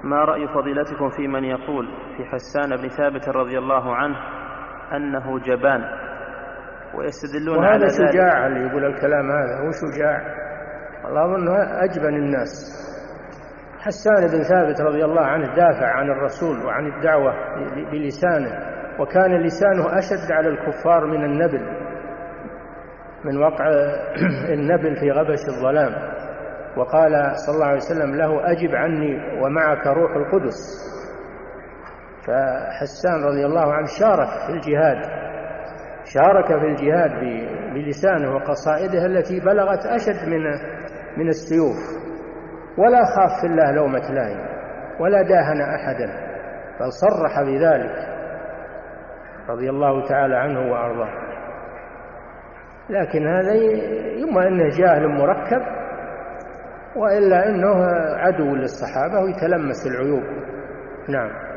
ما رأي فضيلتكم في من يقول في حسان بن ثابت رضي الله عنه أنه جبان، ويستدلون على ذلك؟ وهذا شجاع اللي يقول الكلام هذا، هو شجاع، والله أظنه أجبن الناس. حسان بن ثابت رضي الله عنه دافع عن الرسول وعن الدعوة بلسانه، وكان لسانه أشد على الكفار من النبل، من وقع النبل في غبش الظلام. وقال صلى الله عليه وسلم له: أجب عني ومعك روح القدس. فحسان رضي الله عنه شارك في الجهاد بلسانه وقصائده التي بلغت أشد من السيوف، ولا خاف في الله لومة لائم ولا داهن أحدا، بل صرح بذلك رضي الله تعالى عنه وأرضاه. لكن هذا إما أنه جاهل مركب، وإلا أنه عدو للصحابة ويتلمس العيوب. نعم.